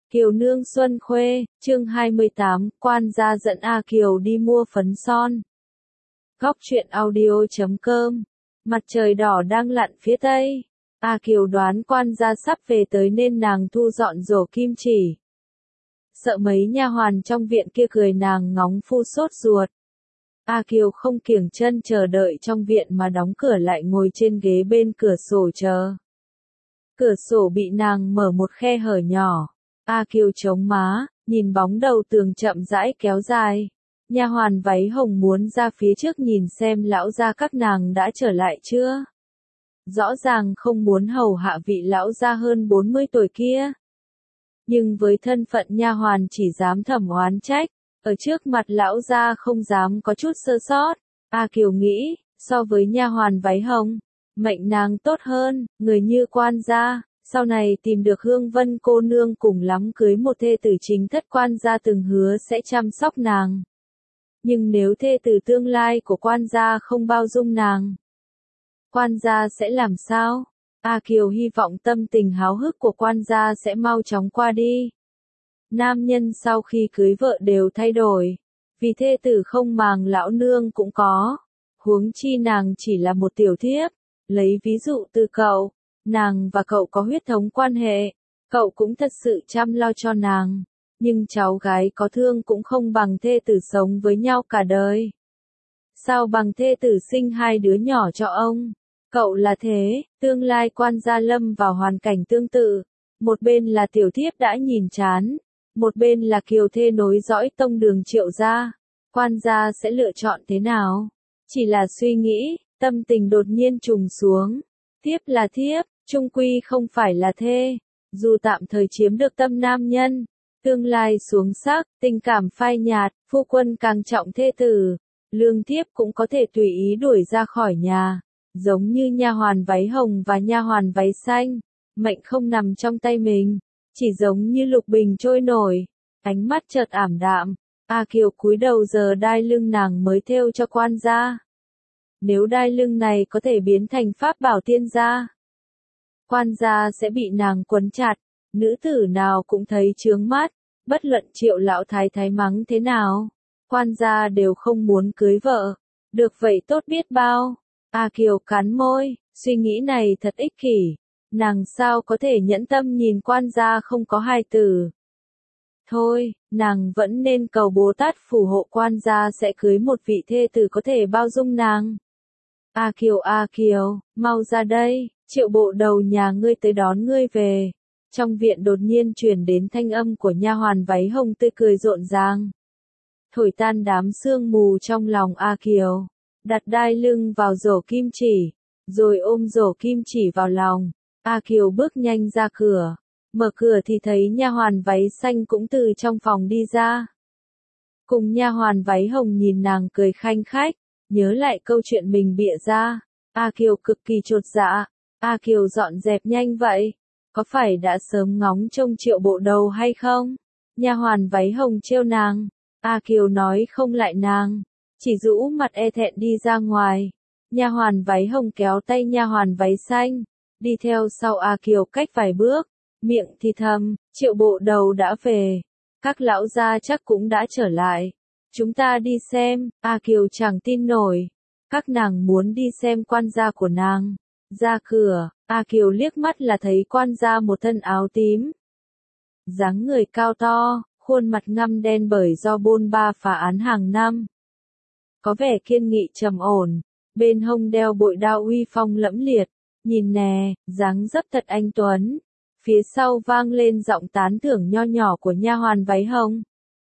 Kiều nương Xuân Khuê, chương 28, quan gia dẫn A Kiều đi mua phấn son. Góc truyện audio.com. Mặt trời đỏ đang lặn phía tây. A Kiều đoán quan gia sắp về tới nên nàng thu dọn rổ kim chỉ. Sợ mấy nha hoàn trong viện kia cười nàng ngóng phu sốt ruột. A Kiều không kiêng chân chờ đợi trong viện mà đóng cửa lại ngồi trên ghế bên cửa sổ chờ. Cửa sổ bị nàng mở một khe hở nhỏ. A Kiều chống má, nhìn bóng đầu tường chậm rãi kéo dài. Nha hoàn váy hồng muốn ra phía trước nhìn xem lão gia các nàng đã trở lại chưa. Rõ ràng không muốn hầu hạ vị lão gia hơn 40 tuổi kia. Nhưng với thân phận nha hoàn chỉ dám thầm oán trách, ở trước mặt lão gia không dám có chút sơ sót. A Kiều nghĩ, so với nha hoàn váy hồng, mệnh nàng tốt hơn, người như quan gia. Sau này tìm được Hương Vân cô nương cùng lắm cưới một thê tử chính thất quan gia từng hứa sẽ chăm sóc nàng. Nhưng nếu thê tử tương lai của quan gia không bao dung nàng, quan gia sẽ làm sao? A Kiều hy vọng tâm tình háo hức của quan gia sẽ mau chóng qua đi. Nam nhân sau khi cưới vợ đều thay đổi, vì thê tử không màng lão nương cũng có. Huống chi nàng chỉ là một tiểu thiếp, lấy ví dụ từ cậu. Nàng và cậu có huyết thống quan hệ, cậu cũng thật sự chăm lo cho nàng, nhưng cháu gái có thương cũng không bằng thê tử sống với nhau cả đời. Sao bằng thê tử sinh hai đứa nhỏ cho ông? Cậu là thế, tương lai quan gia lâm vào hoàn cảnh tương tự, một bên là tiểu thiếp đã nhìn chán, một bên là kiều thê nối dõi tông đường Triệu gia, quan gia sẽ lựa chọn thế nào? Chỉ là suy nghĩ, tâm tình đột nhiên trùng xuống. Thiếp là thiếp, chung quy không phải là thê. Dù tạm thời chiếm được tâm nam nhân, tương lai xuống sắc, tình cảm phai nhạt, phu quân càng trọng thê tử, lương thiếp cũng có thể tùy ý đuổi ra khỏi nhà, giống như nha hoàn váy hồng và nha hoàn váy xanh, mệnh không nằm trong tay mình, chỉ giống như lục bình trôi nổi. Ánh mắt chợt ảm đạm, A Kiều cúi đầu giờ đai lưng nàng mới thêu cho quan gia. Nếu đai lưng này có thể biến thành pháp bảo tiên gia, quan gia sẽ bị nàng quấn chặt, nữ tử nào cũng thấy chướng mắt, bất luận Triệu lão thái thái mắng thế nào, quan gia đều không muốn cưới vợ, được vậy tốt biết bao. A Kiều cắn môi, suy nghĩ này thật ích kỷ, nàng sao có thể nhẫn tâm nhìn quan gia không có hài tử. Thôi, nàng vẫn nên cầu Bồ Tát phù hộ quan gia sẽ cưới một vị thê tử có thể bao dung nàng. A Kiều, mau ra đây, Triệu bộ đầu nhà ngươi tới đón ngươi về. Trong viện đột nhiên truyền đến thanh âm của nha hoàn váy hồng tươi cười rộn ràng. Thổi tan đám sương mù trong lòng A Kiều, đặt đai lưng vào rổ kim chỉ, rồi ôm rổ kim chỉ vào lòng. A Kiều bước nhanh ra cửa, mở cửa thì thấy nha hoàn váy xanh cũng từ trong phòng đi ra. Cùng nha hoàn váy hồng nhìn nàng cười khanh khách. Nhớ lại câu chuyện mình bịa ra, A Kiều cực kỳ chột dạ. A Kiều dọn dẹp nhanh vậy, có phải đã sớm ngóng trông Triệu bộ đầu hay không? Nha hoàn váy hồng trêu nàng, A Kiều nói không lại nàng, chỉ rũ mặt e thẹn đi ra ngoài. Nha hoàn váy hồng kéo tay nha hoàn váy xanh, đi theo sau A Kiều cách vài bước, miệng thì thầm, Triệu bộ đầu đã về, các lão gia chắc cũng đã trở lại. Chúng ta đi xem. A Kiều chẳng tin nổi. Các nàng muốn đi xem quan gia của nàng. Ra cửa, A Kiều liếc mắt là thấy quan gia một thân áo tím. Dáng người cao to, khuôn mặt ngăm đen bởi do bôn ba phá án hàng năm. Có vẻ kiên nghị trầm ổn, bên hông đeo bội đao uy phong lẫm liệt. Nhìn nè, dáng dấp thật anh tuấn. Phía sau vang lên giọng tán thưởng nho nhỏ của nha hoàn váy hồng.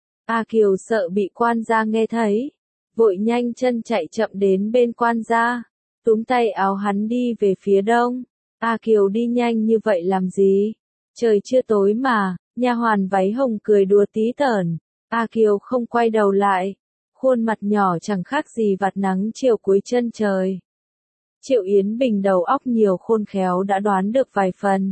A Kiều sợ bị quan gia nghe thấy, vội nhanh chân chạy chậm đến bên quan gia, túm tay áo hắn đi về phía đông. A Kiều đi nhanh như vậy làm gì? Trời chưa tối mà, nha hoàn váy hồng cười đùa tí tởn. A Kiều không quay đầu lại, khuôn mặt nhỏ chẳng khác gì vạt nắng chiều cuối chân trời. Triệu Yến Bình đầu óc nhiều khôn khéo đã đoán được vài phần.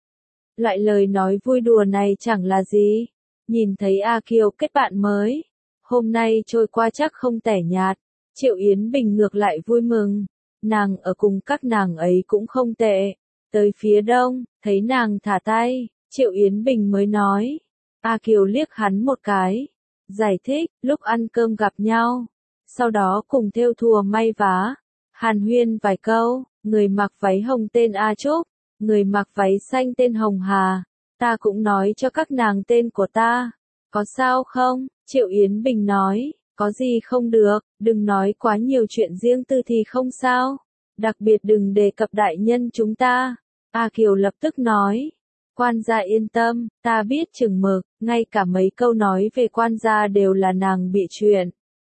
Loại lời nói vui đùa này chẳng là gì. Nhìn thấy A Kiều kết bạn mới, hôm nay trôi qua chắc không tẻ nhạt. Triệu Yến Bình ngược lại vui mừng, nàng ở cùng các nàng ấy cũng không tệ. Tới phía đông, thấy nàng thả tay, Triệu Yến Bình mới nói, A Kiều liếc hắn một cái. Giải thích, lúc ăn cơm gặp nhau. Sau đó cùng thêu thùa may vá. Hàn huyên vài câu, người mặc váy hồng tên A Trúc, người mặc váy xanh tên Hồng Hà. Ta cũng nói cho các nàng tên của ta. Có sao không? Triệu Yến Bình nói, có gì không được, đừng nói quá nhiều chuyện riêng tư thì không sao. Đặc biệt đừng đề cập đại nhân chúng ta. A Kiều lập tức nói. Quan gia yên tâm, ta biết chừng mực, ngay cả mấy câu nói về quan gia đều là nàng bịa chuyện.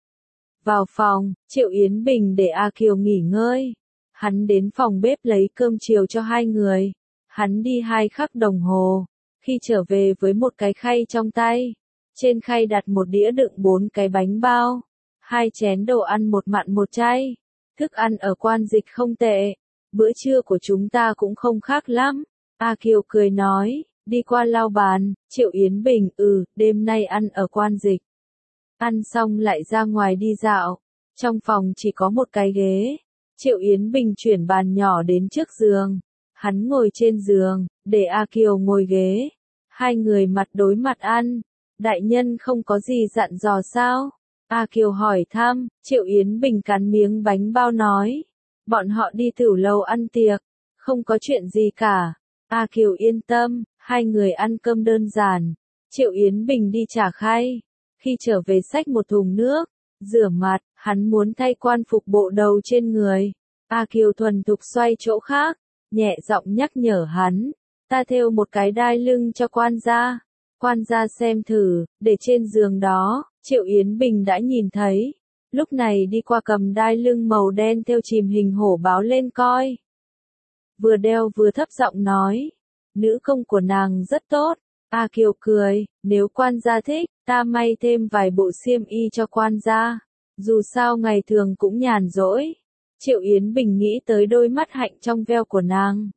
Vào phòng, Triệu Yến Bình để A Kiều nghỉ ngơi. Hắn đến phòng bếp lấy cơm chiều cho hai người. Hắn đi 2 khắc đồng hồ. Khi trở về với một cái khay trong tay. Trên khay đặt một đĩa đựng 4 cái bánh bao. 2 chén đồ ăn một mặn một chay. Thức ăn ở quan dịch không tệ. Bữa trưa của chúng ta cũng không khác lắm. A Kiều cười nói, đi qua lau bàn. Triệu Yến Bình, đêm nay ăn ở quan dịch. Ăn xong lại ra ngoài đi dạo. Trong phòng chỉ có một cái ghế. Triệu Yến Bình chuyển bàn nhỏ đến trước giường. Hắn ngồi trên giường, để A Kiều ngồi ghế. Hai người mặt đối mặt ăn. Đại nhân không có gì dặn dò sao? A Kiều hỏi thăm. Triệu Yến Bình cắn miếng bánh bao nói. Bọn họ đi tửu lầu ăn tiệc. Không có chuyện gì cả. A Kiều yên tâm, hai người ăn cơm đơn giản. Triệu Yến Bình đi trả khay. Khi trở về xách một thùng nước, rửa mặt, hắn muốn thay quan phục bộ đầu trên người. A Kiều thuần thục xoay chỗ khác, nhẹ giọng nhắc nhở hắn. Ta thêu một cái đai lưng cho quan gia. Quan gia xem thử, để trên giường đó, Triệu Yến Bình đã nhìn thấy. Lúc này đi qua cầm đai lưng màu đen thêu chìm hình hổ báo lên coi. Vừa đeo vừa thấp giọng nói. Nữ công của nàng rất tốt. A Kiều cười, nếu quan gia thích, ta may thêm vài bộ xiêm y cho quan gia. Dù sao ngày thường cũng nhàn rỗi. Triệu Yến Bình nghĩ tới đôi mắt hạnh trong veo của nàng.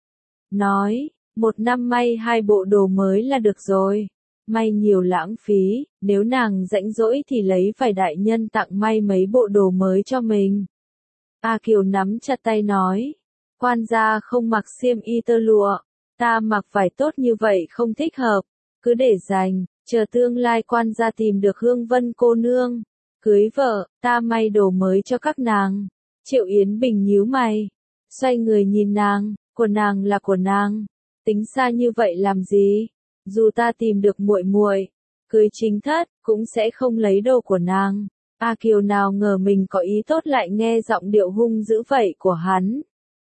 Nói, 1 năm may 2 bộ đồ mới là được rồi. May nhiều lãng phí, nếu nàng rãnh rỗi thì lấy vài đại nhân tặng may mấy bộ đồ mới cho mình. A Kiều nắm chặt tay nói. Quan gia không mặc xiêm y tơ lụa. Ta mặc vải tốt như vậy không thích hợp. Cứ để dành, chờ tương lai quan gia tìm được Hương Vân cô nương. Cưới vợ, ta may đồ mới cho các nàng. Triệu Yến Bình nhíu mày. Xoay người nhìn nàng, của nàng là của nàng. Tính xa như vậy làm gì? Dù ta tìm được muội muội, cưới chính thất, cũng sẽ không lấy đồ của nàng. A Kiều nào ngờ mình có ý tốt lại nghe giọng điệu hung dữ vậy của hắn.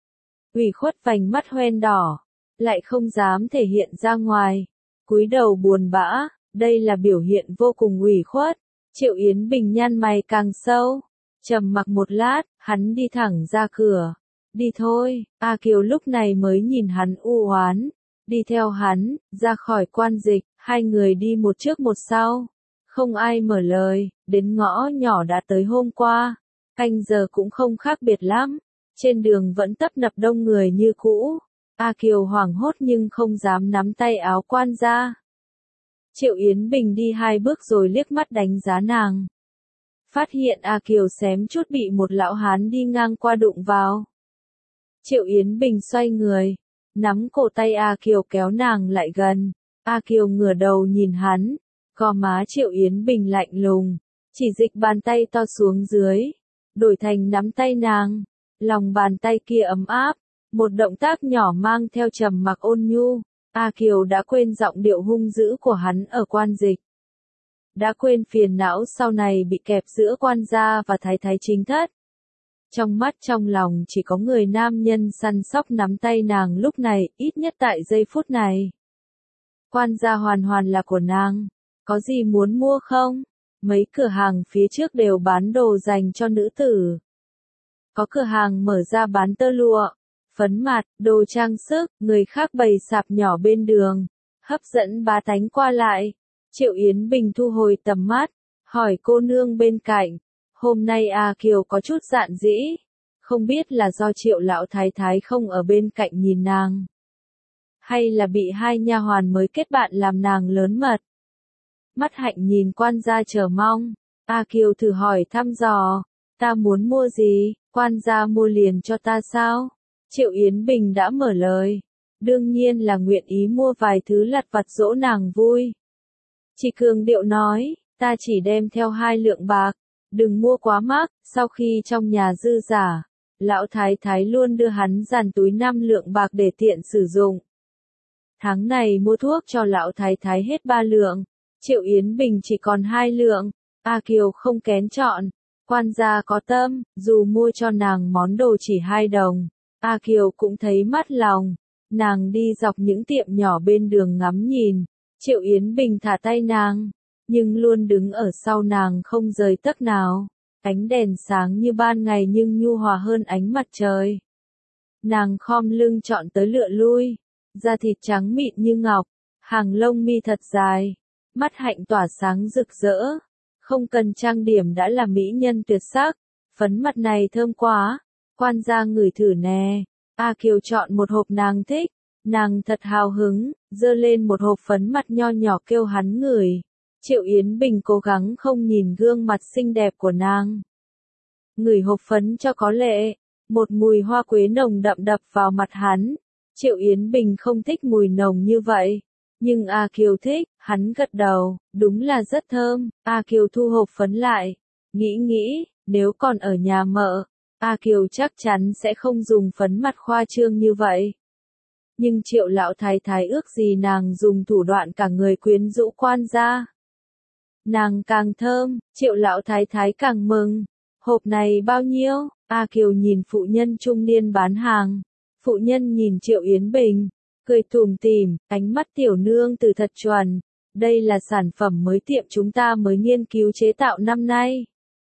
Ủy khuất vành mắt hoen đỏ, lại không dám thể hiện ra ngoài. Cúi đầu buồn bã, đây là biểu hiện vô cùng ủy khuất. Triệu Yến Bình nhăn mày càng sâu. Trầm mặc một lát, hắn đi thẳng ra cửa. Đi thôi, A Kiều lúc này mới nhìn hắn u oán. Đi theo hắn, ra khỏi quan dịch, hai người đi một trước một sau. Không ai mở lời, đến ngõ nhỏ đã tới hôm qua. Canh giờ cũng không khác biệt lắm. Trên đường vẫn tấp nập đông người như cũ. A Kiều hoảng hốt nhưng không dám nắm tay áo quan gia. Triệu Yến Bình đi 2 bước rồi liếc mắt đánh giá nàng. Phát hiện A Kiều xém chút bị một lão hán đi ngang qua đụng vào. Triệu Yến Bình xoay người, nắm cổ tay A Kiều kéo nàng lại gần. A Kiều ngửa đầu nhìn hắn, gò má Triệu Yến Bình lạnh lùng, chỉ dịch bàn tay to xuống dưới, đổi thành nắm tay nàng. Lòng bàn tay kia ấm áp, một động tác nhỏ mang theo trầm mặc ôn nhu. A Kiều đã quên giọng điệu hung dữ của hắn ở quan dịch. Đã quên phiền não sau này bị kẹp giữa quan gia và thái thái chính thất. Trong mắt trong lòng chỉ có người nam nhân săn sóc nắm tay nàng lúc này, ít nhất tại giây phút này. Quan gia hoàn hoàn là của nàng. Có gì muốn mua không? Mấy cửa hàng phía trước đều bán đồ dành cho nữ tử. Có cửa hàng mở ra bán tơ lụa, phấn mặt, đồ trang sức, người khác bày sạp nhỏ bên đường, hấp dẫn bá tánh qua lại. Triệu Yến Bình thu hồi tầm mắt, hỏi cô nương bên cạnh. Hôm nay A Kiều có chút dạn dĩ, không biết là do Triệu lão thái thái không ở bên cạnh nhìn nàng, hay là bị 2 nha hoàn mới kết bạn làm nàng lớn mật. Mắt hạnh nhìn quan gia chờ mong. A Kiều thử hỏi thăm dò, ta muốn mua gì, quan gia mua liền cho ta sao? Triệu Yến Bình đã mở lời, đương nhiên là nguyện ý mua vài thứ lặt vặt dỗ nàng vui. Chỉ cường điệu nói, ta chỉ đem theo 2 lượng bạc, đừng mua quá mắc. Sau khi trong nhà dư giả, lão thái thái luôn đưa hắn dàn túi 5 lượng bạc để tiện sử dụng. Tháng này mua thuốc cho lão thái thái hết 3 lượng, Triệu Yến Bình chỉ còn 2 lượng. A Kiều không kén chọn, quan gia có tâm, dù mua cho nàng món đồ chỉ 2 đồng, A Kiều cũng thấy mát lòng. Nàng đi dọc những tiệm nhỏ bên đường ngắm nhìn, Triệu Yến Bình thả tay nàng, nhưng luôn đứng ở sau nàng không rời tấc nào. Ánh đèn sáng như ban ngày nhưng nhu hòa hơn ánh mặt trời. Nàng khom lưng chọn tới lựa lui, da thịt trắng mịn như ngọc, hàng lông mi thật dài, mắt hạnh tỏa sáng rực rỡ, không cần trang điểm đã là mỹ nhân tuyệt sắc. Phấn mặt này thơm quá, quan gia ngửi thử nè. A Kiều chọn một hộp nàng thích, nàng thật hào hứng, giơ lên một hộp phấn mặt nho nhỏ kêu hắn ngửi. Triệu Yến Bình cố gắng không nhìn gương mặt xinh đẹp của nàng. Ngửi hộp phấn cho có lệ, một mùi hoa quế nồng đậm đập vào mặt hắn. Triệu Yến Bình không thích mùi nồng như vậy, nhưng A Kiều thích, hắn gật đầu, đúng là rất thơm. A Kiều thu hộp phấn lại, nghĩ, nếu còn ở nhà mợ, A Kiều chắc chắn sẽ không dùng phấn mặt khoa trương như vậy. Nhưng Triệu lão thái thái ước gì nàng dùng thủ đoạn cả người quyến rũ quan gia. Nàng càng thơm, Triệu lão thái thái càng mừng. Hộp này bao nhiêu? A Kiều nhìn phụ nhân trung niên bán hàng. Phụ nhân nhìn Triệu Yến Bình, cười tủm tỉm, ánh mắt tiểu nương tử thật chuẩn. Đây là sản phẩm mới tiệm chúng ta mới nghiên cứu chế tạo năm nay.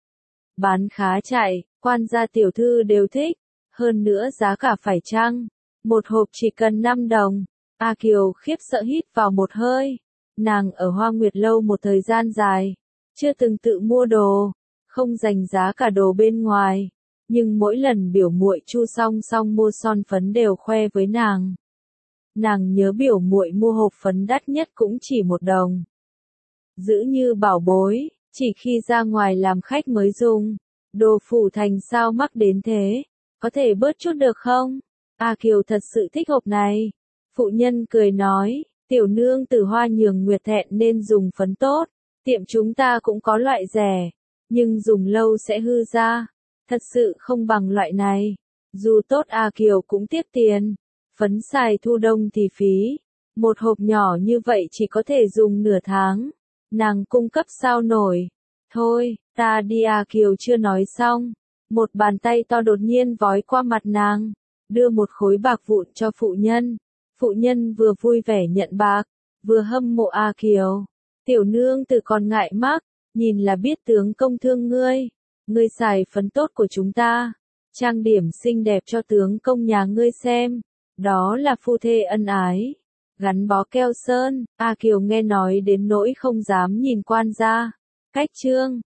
Bán khá chạy, quan gia tiểu thư đều thích. Hơn nữa giá cả phải chăng? Một hộp chỉ cần 5 đồng. A Kiều khiếp sợ hít vào một hơi. Nàng ở Hoa Nguyệt Lâu một thời gian dài, chưa từng tự mua đồ, không dành giá cả đồ bên ngoài, nhưng mỗi lần biểu muội Chu Song Song mua son phấn đều khoe với nàng. Nàng nhớ biểu muội mua hộp phấn đắt nhất cũng chỉ 1 đồng. Giữ như bảo bối, chỉ khi ra ngoài làm khách mới dùng. Đồ Phủ Thành sao mắc đến thế, có thể bớt chút được không? A Kiều thật sự thích hộp này. Phụ nhân cười nói, tiểu nương tử Hoa Nhường Nguyệt thẹn nên dùng phấn tốt, tiệm chúng ta cũng có loại rẻ, nhưng dùng lâu sẽ hư ra, thật sự không bằng loại này. Dù tốt A Kiều cũng tiếc tiền, phấn xài thu đông thì phí, một hộp nhỏ như vậy chỉ có thể dùng nửa tháng, nàng cung cấp sao nổi. Thôi, ta đi. A Kiều chưa nói xong, một bàn tay to đột nhiên vói qua mặt nàng, đưa một khối bạc vụn cho phụ nhân. Phụ nhân vừa vui vẻ nhận bạc, vừa hâm mộ A Kiều. Tiểu nương tử còn ngại mắc, nhìn là biết tướng công thương ngươi. Ngươi xài phấn tốt của chúng ta, trang điểm xinh đẹp cho tướng công nhà ngươi xem. Đó là phu thê ân ái, gắn bó keo sơn. A Kiều nghe nói đến nỗi không dám nhìn quan gia. Cách chương